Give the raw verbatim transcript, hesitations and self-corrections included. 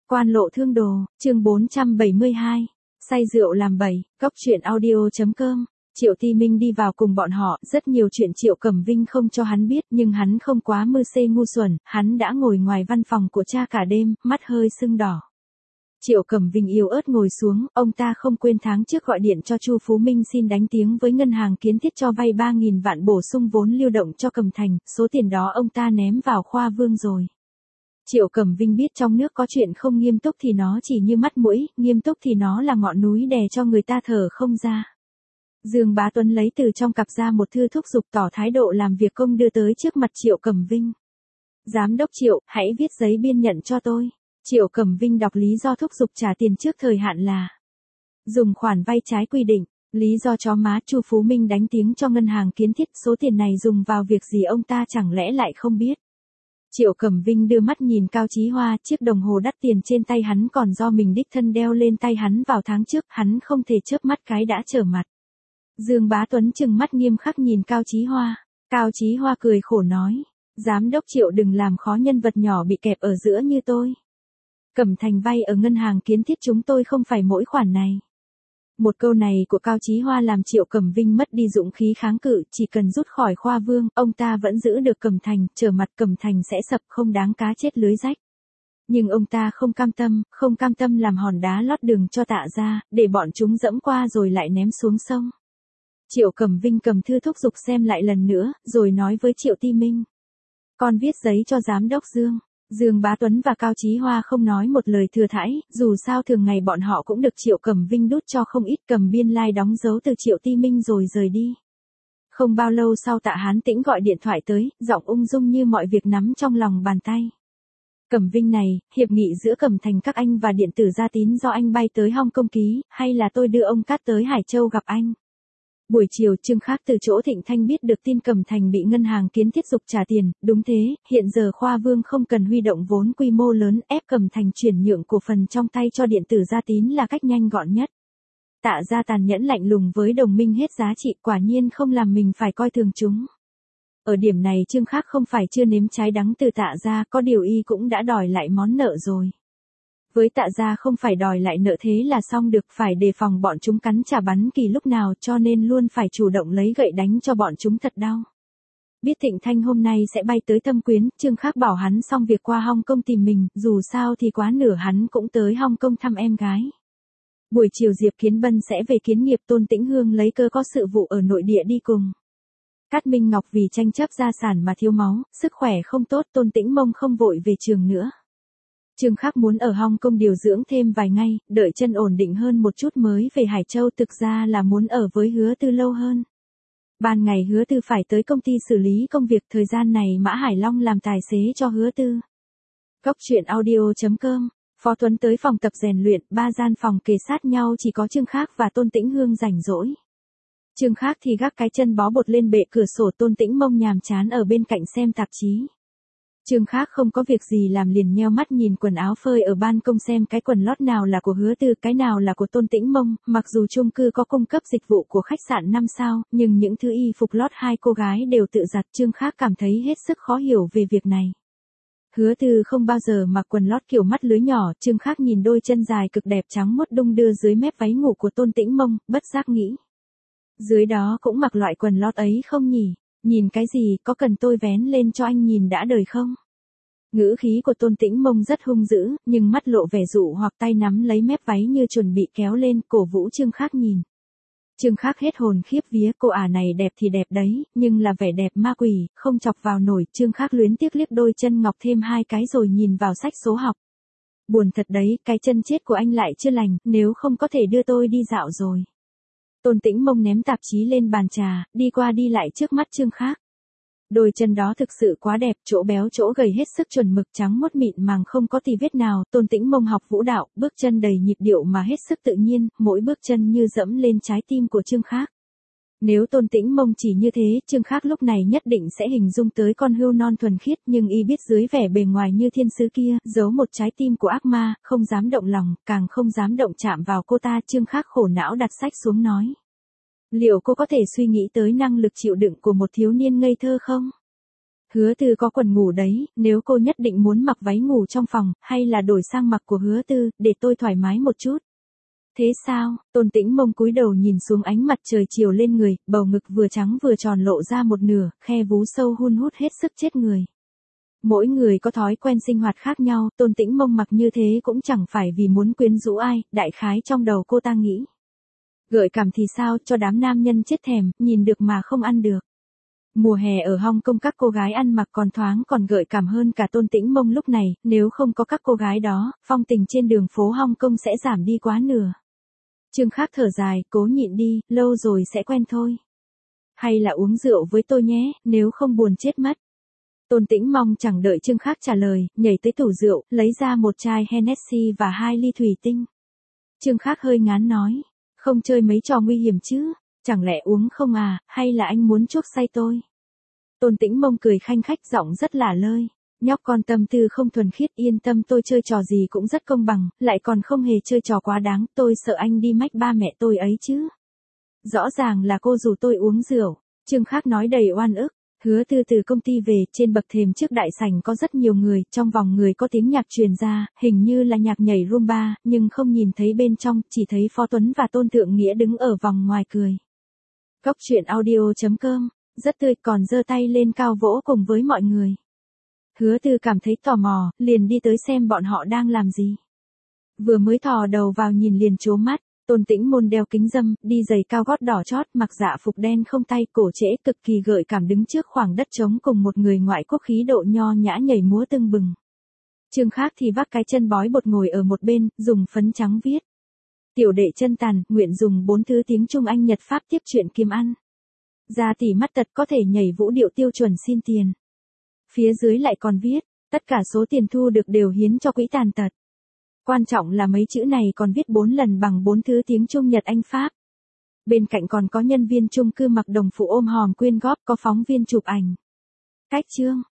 Quan lộ thương đồ, chương bốn trăm bảy mươi hai. Say rượu làm bậy, góc truyện audio.com. Triệu Ti Minh đi vào cùng bọn họ, rất nhiều chuyện Triệu Cẩm Vinh không cho hắn biết, nhưng hắn không quá mưu xê ngu xuẩn, hắn đã ngồi ngoài văn phòng của cha cả đêm, mắt hơi sưng đỏ. Triệu Cẩm Vinh yếu ớt ngồi xuống, ông ta không quên tháng trước gọi điện cho Chu Phú Minh xin đánh tiếng với ngân hàng Kiến Thiết cho vay ba nghìn vạn bổ sung vốn lưu động cho Cẩm Thành, số tiền đó ông ta ném vào Khoa Vương rồi. Triệu Cẩm Vinh biết trong nước có chuyện không nghiêm túc thì nó chỉ như mắt mũi, nghiêm túc thì nó là ngọn núi đè cho người ta thở không ra. Dương Bá Tuấn lấy từ trong cặp ra một thư thúc giục tỏ thái độ làm việc công đưa tới trước mặt Triệu Cẩm Vinh. Giám đốc Triệu, hãy viết giấy biên nhận cho tôi. Triệu Cẩm Vinh đọc lý do thúc giục trả tiền trước thời hạn là dùng khoản vay trái quy định. Lý do chó má Chu Phú Minh đánh tiếng cho ngân hàng Kiến Thiết, số tiền này dùng vào việc gì ông ta chẳng lẽ lại không biết. Triệu Cẩm Vinh đưa mắt nhìn Cao Chí Hoa, chiếc đồng hồ đắt tiền trên tay hắn còn do mình đích thân đeo lên tay hắn vào tháng trước, hắn không thể chớp mắt cái đã trở mặt. Dương Bá Tuấn trừng mắt nghiêm khắc nhìn Cao Chí Hoa. Cao Chí Hoa cười khổ nói, giám đốc Triệu đừng làm khó nhân vật nhỏ bị kẹp ở giữa như tôi. Cẩm Thành vay ở ngân hàng Kiến Thiết chúng tôi không phải mỗi khoản này. Một câu này của Cao Chí Hoa làm Triệu Cẩm Vinh mất đi dũng khí kháng cự, chỉ cần rút khỏi Khoa Vương, ông ta vẫn giữ được Cẩm Thành, trở mặt Cẩm Thành sẽ sập không đáng cá chết lưới rách. Nhưng ông ta không cam tâm, không cam tâm làm hòn đá lót đường cho Tạ ra, để bọn chúng dẫm qua rồi lại ném xuống sông. Triệu Cẩm Vinh cầm thư thúc giục xem lại lần nữa, rồi nói với Triệu Ti Minh. Con viết giấy cho giám đốc Dương. Dương Bá Tuấn và Cao Chí Hoa không nói một lời thừa thãi, dù sao thường ngày bọn họ cũng được Triệu Cẩm Vinh đút cho không ít, cầm biên lai like đóng dấu từ Triệu Ti Minh rồi rời đi. Không bao lâu sau Tạ Hán Tĩnh gọi điện thoại tới, giọng ung dung như mọi việc nắm trong lòng bàn tay. Cẩm Vinh này, hiệp nghị giữa Cẩm Thành các anh và điện tử Gia Tín do anh bay tới Hong Kong ký, hay là tôi đưa ông Cát tới Hải Châu gặp anh? Buổi chiều Trương Khác từ chỗ Thịnh Thanh biết được tin Cẩm Thành bị ngân hàng Kiến Thiết giục trả tiền, đúng thế, hiện giờ Khoa Vương không cần huy động vốn quy mô lớn, ép Cẩm Thành chuyển nhượng cổ phần trong tay cho điện tử Gia Tín là cách nhanh gọn nhất. Tạ gia tàn nhẫn lạnh lùng với đồng minh hết giá trị, quả nhiên không làm mình phải coi thường chúng. Ở điểm này Trương Khác không phải chưa nếm trái đắng từ Tạ gia, có điều y cũng đã đòi lại món nợ rồi. Với Tạ gia không phải đòi lại nợ thế là xong được, phải đề phòng bọn chúng cắn trả bắn kỳ lúc nào, cho nên luôn phải chủ động lấy gậy đánh cho bọn chúng thật đau. Biết Thịnh Thanh hôm nay sẽ bay tới Thâm Quyến, Trương Khác bảo hắn xong việc qua Hong Kong tìm mình, dù sao thì quá nửa hắn cũng tới Hong Kong thăm em gái. Buổi chiều Diệp Kiến Bân sẽ về kiến nghiệp, Tôn Tĩnh Hương lấy cơ có sự vụ ở nội địa đi cùng. Cát Minh Ngọc vì tranh chấp gia sản mà thiếu máu, sức khỏe không tốt, Tôn Tĩnh Mông không vội về trường nữa. Trương Khác muốn ở Hong Kong điều dưỡng thêm vài ngày, đợi chân ổn định hơn một chút mới về Hải Châu, thực ra là muốn ở với Hứa Tư lâu hơn. Ban ngày Hứa Tư phải tới công ty xử lý công việc, thời gian này Mã Hải Long làm tài xế cho Hứa Tư. Góc truyện audio.com. Phó Tuấn tới phòng tập rèn luyện, ba gian phòng kề sát nhau chỉ có Trương Khác và Tôn Tĩnh Hương rảnh rỗi. Trương Khác thì gác cái chân bó bột lên bệ cửa sổ, Tôn Tĩnh Mông nhàm chán ở bên cạnh xem tạp chí. Trương Khác không có việc gì làm liền nheo mắt nhìn quần áo phơi ở ban công xem cái quần lót nào là của Hứa Tư, cái nào là của Tôn Tĩnh Mông, mặc dù chung cư có cung cấp dịch vụ của khách sạn năm sao, nhưng những thứ y phục lót hai cô gái đều tự giặt, Trương Khác cảm thấy hết sức khó hiểu về việc này. Hứa Tư không bao giờ mặc quần lót kiểu mắt lưới nhỏ, Trương Khác nhìn đôi chân dài cực đẹp trắng muốt đung đưa dưới mép váy ngủ của Tôn Tĩnh Mông, bất giác nghĩ. Dưới đó cũng mặc loại quần lót ấy không nhỉ? Nhìn cái gì, có cần tôi vén lên cho anh nhìn đã đời không? Ngữ khí của Tôn Tĩnh Mông rất hung dữ, nhưng mắt lộ vẻ dụ hoặc tay nắm lấy mép váy như chuẩn bị kéo lên, cổ vũ Trương Khác nhìn. Trương Khác hết hồn khiếp vía, cô ả này đẹp thì đẹp đấy, nhưng là vẻ đẹp ma quỷ, không chọc vào nổi. Trương Khác luyến tiếc liếc đôi chân ngọc thêm hai cái rồi nhìn vào sách số học. Buồn thật đấy, cái chân chết của anh lại chưa lành, nếu không có thể đưa tôi đi dạo rồi. Tôn Tĩnh Mông ném tạp chí lên bàn trà, đi qua đi lại trước mắt Trương Khác. Đôi chân đó thực sự quá đẹp, chỗ béo chỗ gầy hết sức chuẩn mực, trắng muốt mịn màng không có tì vết nào. Tôn Tĩnh Mông học vũ đạo, bước chân đầy nhịp điệu mà hết sức tự nhiên, mỗi bước chân như dẫm lên trái tim của Trương Khác. Nếu Tôn Tĩnh Mông chỉ như thế, Trương Khác lúc này nhất định sẽ hình dung tới con hươu non thuần khiết, nhưng y biết dưới vẻ bề ngoài như thiên sứ kia, giấu một trái tim của ác ma, không dám động lòng, càng không dám động chạm vào cô ta. Trương Khác khổ não đặt sách xuống nói. Liệu cô có thể suy nghĩ tới năng lực chịu đựng của một thiếu niên ngây thơ không? Hứa Tư có quần ngủ đấy, nếu cô nhất định muốn mặc váy ngủ trong phòng, hay là đổi sang mặc của Hứa Tư, để tôi thoải mái một chút. Thế sao? Tôn Tĩnh Mông cúi đầu nhìn xuống ánh mặt trời chiều lên người, bầu ngực vừa trắng vừa tròn lộ ra một nửa, khe vú sâu hun hút hết sức chết người. Mỗi người có thói quen sinh hoạt khác nhau, Tôn Tĩnh Mông mặc như thế cũng chẳng phải vì muốn quyến rũ ai, đại khái trong đầu cô ta nghĩ. Gợi cảm thì sao, cho đám nam nhân chết thèm, nhìn được mà không ăn được. Mùa hè ở Hong Kong các cô gái ăn mặc còn thoáng còn gợi cảm hơn cả Tôn Tĩnh Mông lúc này, nếu không có các cô gái đó, phong tình trên đường phố Hong Kong sẽ giảm đi quá nửa. Trương Khắc thở dài, cố nhịn đi, lâu rồi sẽ quen thôi. Hay là uống rượu với tôi nhé, nếu không buồn chết mất. Tôn Tĩnh Mông chẳng đợi Trương Khắc trả lời, nhảy tới tủ rượu, lấy ra một chai Hennessy và hai ly thủy tinh. Trương Khắc hơi ngán nói, không chơi mấy trò nguy hiểm chứ, chẳng lẽ uống không à, hay là anh muốn chuốc say tôi? Tôn Tĩnh Mông cười khanh khách giọng rất lả lơi, nhóc con tâm tư không thuần khiết, yên tâm, tôi chơi trò gì cũng rất công bằng, lại còn không hề chơi trò quá đáng, tôi sợ anh đi mách ba mẹ tôi ấy chứ. Rõ ràng là cô rủ tôi uống rượu, Trương Khắc nói đầy oan ức. Hứa Tư từ công ty về, trên bậc thềm trước đại sảnh có rất nhiều người, trong vòng người có tiếng nhạc truyền ra, hình như là nhạc nhảy rumba, nhưng không nhìn thấy bên trong, chỉ thấy Phó Tuấn và Tôn Thượng Nghĩa đứng ở vòng ngoài cười. Góc truyện audio chấm com, rất tươi, còn giơ tay lên cao vỗ cùng với mọi người. Hứa Tư cảm thấy tò mò, liền đi tới xem bọn họ đang làm gì. Vừa mới thò đầu vào nhìn liền trố mắt. Tôn Tĩnh Môn đeo kính râm, đi giày cao gót đỏ chót, mặc dạ phục đen không tay, cổ trễ cực kỳ gợi cảm đứng trước khoảng đất trống cùng một người ngoại quốc khí độ nho nhã nhảy múa tưng bừng. Trương Khắc thì vác cái chân bói bột ngồi ở một bên, dùng phấn trắng viết. Tiểu đệ chân tàn, nguyện dùng bốn thứ tiếng Trung Anh Nhật Pháp tiếp chuyện kiếm ăn. Da tỉ mắt tật có thể nhảy vũ điệu tiêu chuẩn xin tiền. Phía dưới lại còn viết, tất cả số tiền thu được đều hiến cho quỹ tàn tật. Quan trọng là mấy chữ này còn viết bốn lần bằng bốn thứ tiếng Trung Nhật Anh Pháp. Bên cạnh còn có nhân viên chung cư mặc đồng phục ôm hòm quyên góp, có phóng viên chụp ảnh. Cách chương